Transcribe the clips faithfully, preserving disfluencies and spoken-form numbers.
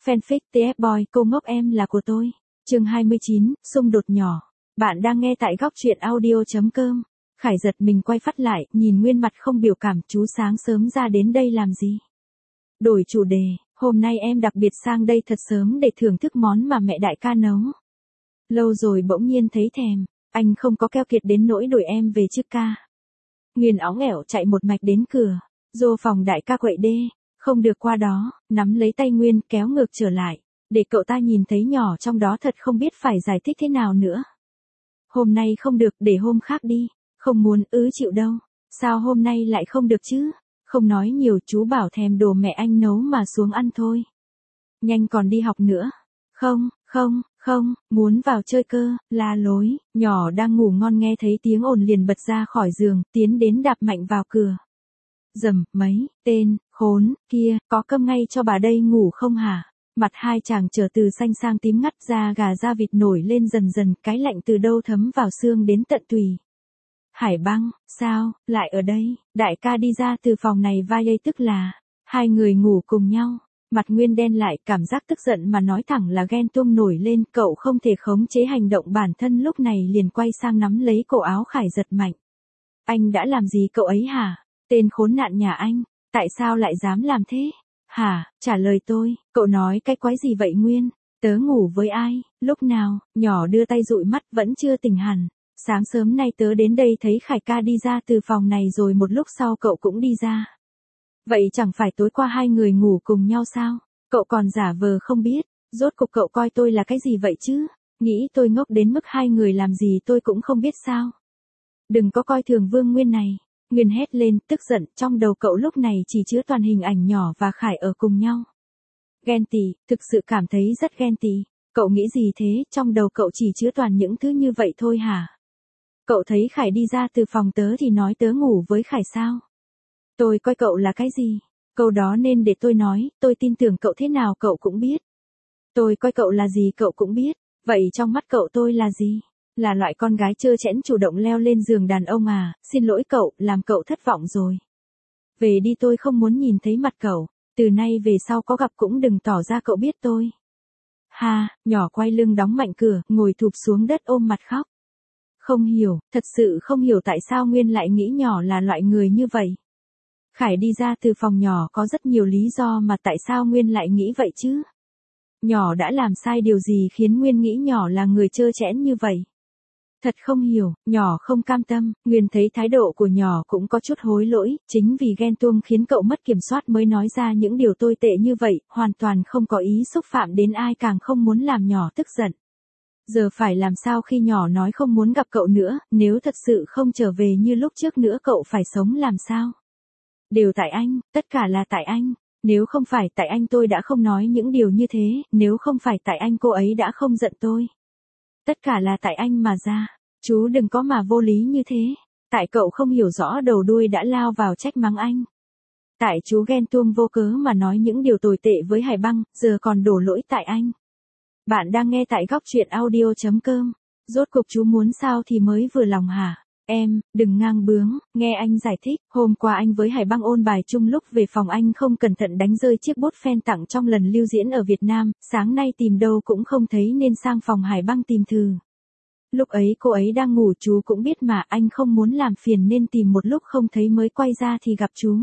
Fanfic tê ép Boy, cô ngốc em là của tôi. Chương hai mươi chín, xung đột nhỏ. Bạn đang nghe tại góc truyện audio.com. Khải giật mình quay phát lại, nhìn Nguyên mặt không biểu cảm, chú sáng sớm ra đến đây làm gì? Đổi chủ đề, hôm nay em đặc biệt sang đây thật sớm để thưởng thức món mà mẹ đại ca nấu. Lâu rồi bỗng nhiên thấy thèm, anh không có keo kiệt đến nỗi đuổi em về chứ ca. Nguyên óng ẻo chạy một mạch đến cửa, vô phòng đại ca quậy đê, không được qua đó, nắm lấy tay Nguyên kéo ngược trở lại, để cậu ta nhìn thấy nhỏ trong đó thật không biết phải giải thích thế nào nữa. Hôm nay không được, để hôm khác đi, không muốn ứ chịu đâu, sao hôm nay lại không được chứ? Không nói nhiều, chú bảo thèm đồ mẹ anh nấu mà xuống ăn thôi. Nhanh còn đi học nữa. Không, không, không, muốn vào chơi cơ, la lối, nhỏ đang ngủ ngon nghe thấy tiếng ồn liền bật ra khỏi giường, tiến đến đạp mạnh vào cửa. Dầm, mấy, tên, khốn, kia, có cơm ngay cho bà đây ngủ không hả? Mặt hai chàng trở từ xanh sang tím ngắt, da gà da vịt nổi lên dần dần, cái lạnh từ đâu thấm vào xương đến tận tùy. Hải Băng, sao, lại ở đây? Đại ca đi ra từ phòng này vai đây, tức là, hai người ngủ cùng nhau. Mặt Nguyên đen lại, cảm giác tức giận mà nói thẳng là ghen tuông nổi lên, cậu không thể khống chế hành động bản thân lúc này liền quay sang nắm lấy cổ áo Khải giật mạnh. Anh đã làm gì cậu ấy hả? Tên khốn nạn nhà anh, tại sao lại dám làm thế? Hả, trả lời tôi, cậu nói cái quái gì vậy Nguyên? Tớ ngủ với ai, lúc nào? Nhỏ đưa tay dụi mắt vẫn chưa tỉnh hẳn. Sáng sớm nay tớ đến đây thấy Khải ca đi ra từ phòng này rồi một lúc sau cậu cũng đi ra. Vậy chẳng phải tối qua hai người ngủ cùng nhau sao? Cậu còn giả vờ không biết, rốt cuộc cậu coi tôi là cái gì vậy chứ? Nghĩ tôi ngốc đến mức hai người làm gì tôi cũng không biết sao? Đừng có coi thường Vương Nguyên này. Nguyên hét lên, tức giận, trong đầu cậu lúc này chỉ chứa toàn hình ảnh nhỏ và Khải ở cùng nhau. Ghen tị, thực sự cảm thấy rất ghen tị. Cậu nghĩ gì thế, trong đầu cậu chỉ chứa toàn những thứ như vậy thôi hả? Cậu thấy Khải đi ra từ phòng tớ thì nói tớ ngủ với Khải sao? Tôi coi cậu là cái gì? Câu đó nên để tôi nói, tôi tin tưởng cậu thế nào cậu cũng biết. Tôi coi cậu là gì cậu cũng biết, vậy trong mắt cậu tôi là gì? Là loại con gái trơ trẽn chủ động leo lên giường đàn ông à? Xin lỗi cậu, làm cậu thất vọng rồi. Về đi, tôi không muốn nhìn thấy mặt cậu, từ nay về sau có gặp cũng đừng tỏ ra cậu biết tôi. Ha, nhỏ quay lưng đóng mạnh cửa, ngồi thụp xuống đất ôm mặt khóc. Không hiểu, thật sự không hiểu tại sao Nguyên lại nghĩ nhỏ là loại người như vậy. Khải đi ra từ phòng nhỏ có rất nhiều lý do mà tại sao Nguyên lại nghĩ vậy chứ? Nhỏ đã làm sai điều gì khiến Nguyên nghĩ nhỏ là người trơ trẽn như vậy? Thật không hiểu, nhỏ không cam tâm, Nguyên thấy thái độ của nhỏ cũng có chút hối lỗi, chính vì ghen tuông khiến cậu mất kiểm soát mới nói ra những điều tồi tệ như vậy, hoàn toàn không có ý xúc phạm đến ai, càng không muốn làm nhỏ tức giận. Giờ phải làm sao khi nhỏ nói không muốn gặp cậu nữa, nếu thật sự không trở về như lúc trước nữa cậu phải sống làm sao? Đều tại anh, tất cả là tại anh. Nếu không phải tại anh tôi đã không nói những điều như thế, nếu không phải tại anh cô ấy đã không giận tôi. Tất cả là tại anh mà ra. Chú đừng có mà vô lý như thế. Tại cậu không hiểu rõ đầu đuôi đã lao vào trách mắng anh. Tại chú ghen tuông vô cớ mà nói những điều tồi tệ với Hải Băng, giờ còn đổ lỗi tại anh. Bạn đang nghe tại góc truyện audio.com. Rốt cuộc chú muốn sao thì mới vừa lòng hả? Em, đừng ngang bướng, nghe anh giải thích. Hôm qua anh với Hải Băng ôn bài chung, lúc về phòng anh không cẩn thận đánh rơi chiếc bút phen tặng trong lần lưu diễn ở Việt Nam, sáng nay tìm đâu cũng không thấy nên sang phòng Hải Băng tìm thử. Lúc ấy cô ấy đang ngủ, chú cũng biết mà, anh không muốn làm phiền nên tìm một lúc không thấy mới quay ra thì gặp chú.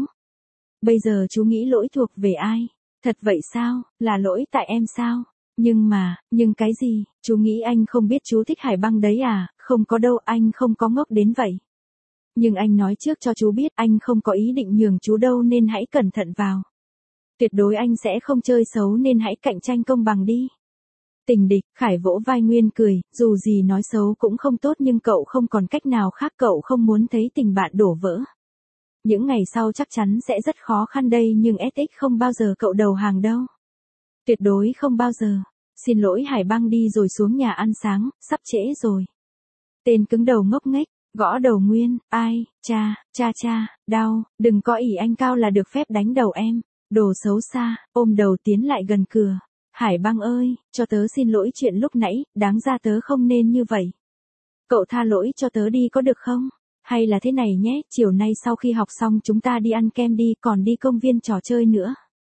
Bây giờ chú nghĩ lỗi thuộc về ai? Thật vậy sao, là lỗi tại em sao? Nhưng mà, nhưng cái gì, chú nghĩ anh không biết chú thích Hải Băng đấy à? Không có đâu, anh không có ngốc đến vậy. Nhưng anh nói trước cho chú biết anh không có ý định nhường chú đâu nên hãy cẩn thận vào. Tuyệt đối anh sẽ không chơi xấu nên hãy cạnh tranh công bằng đi. Tình địch, Khải vỗ vai Nguyên cười, dù gì nói xấu cũng không tốt nhưng cậu không còn cách nào khác, cậu không muốn thấy tình bạn đổ vỡ. Những ngày sau chắc chắn sẽ rất khó khăn đây nhưng ét ích không bao giờ cậu đầu hàng đâu. Tuyệt đối không bao giờ. Xin lỗi Hải Băng đi rồi xuống nhà ăn sáng, sắp trễ rồi. Tên cứng đầu ngốc nghếch, gõ đầu Nguyên, ai, cha, cha cha, đau, đừng có ỷ anh cao là được phép đánh đầu em, đồ xấu xa, ôm đầu tiến lại gần cửa. Hải Băng ơi, cho tớ xin lỗi chuyện lúc nãy, đáng ra tớ không nên như vậy. Cậu tha lỗi cho tớ đi có được không? Hay là thế này nhé, chiều nay sau khi học xong chúng ta đi ăn kem đi, còn đi công viên trò chơi nữa.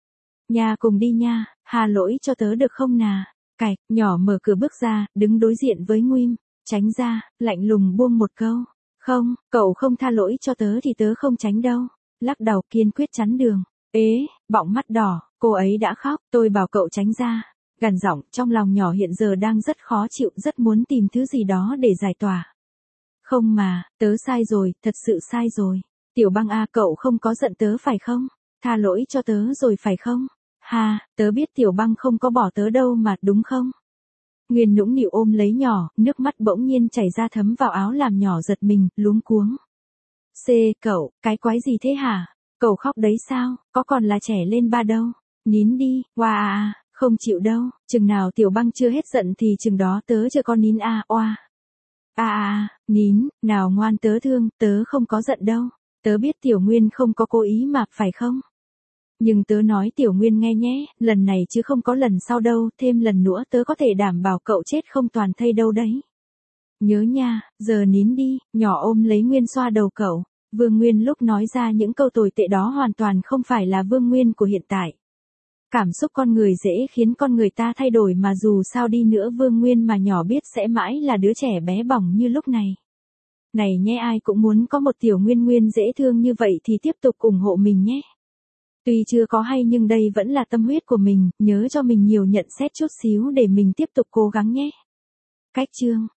Nha cùng đi nha, hà lỗi cho tớ được không nà. Cạch, nhỏ mở cửa bước ra, đứng đối diện với Nguym, tránh ra, lạnh lùng buông một câu. Không, cậu không tha lỗi cho tớ thì tớ không tránh đâu. Lắc đầu kiên quyết chắn đường. Ế, bọng mắt đỏ, cô ấy đã khóc, tôi bảo cậu tránh ra. Gằn giọng, trong lòng nhỏ hiện giờ đang rất khó chịu, rất muốn tìm thứ gì đó để giải tỏa. Không mà, tớ sai rồi, thật sự sai rồi. Tiểu Băng a, cậu không có giận tớ phải không? Tha lỗi cho tớ rồi phải không? Ha, tớ biết Tiểu Băng không có bỏ tớ đâu mà, đúng không? Nguyên nũng nịu ôm lấy nhỏ, nước mắt bỗng nhiên chảy ra thấm vào áo làm nhỏ giật mình, luống cuống. C, cậu, cái quái gì thế hả? Cậu khóc đấy sao, có còn là trẻ lên ba đâu? Nín đi, oa à à, không chịu đâu, chừng nào Tiểu Băng chưa hết giận thì chừng đó tớ chưa có nín a oa. À à, nín, nào ngoan tớ thương, tớ không có giận đâu. Tớ biết Tiểu Nguyên không có cố ý mà, phải không? Nhưng tớ nói Tiểu Nguyên nghe nhé, lần này chứ không có lần sau đâu, thêm lần nữa tớ có thể đảm bảo cậu chết không toàn thây đâu đấy. Nhớ nha, giờ nín đi, nhỏ ôm lấy Nguyên xoa đầu cậu. Vương Nguyên lúc nói ra những câu tồi tệ đó hoàn toàn không phải là Vương Nguyên của hiện tại. Cảm xúc con người dễ khiến con người ta thay đổi mà dù sao đi nữa Vương Nguyên mà nhỏ biết sẽ mãi là đứa trẻ bé bỏng như lúc này. Này nhé, ai cũng muốn có một Tiểu Nguyên Nguyên dễ thương như vậy thì tiếp tục ủng hộ mình nhé. Tuy chưa có hay nhưng đây vẫn là tâm huyết của mình, nhớ cho mình nhiều nhận xét chút xíu để mình tiếp tục cố gắng nhé. Cách chương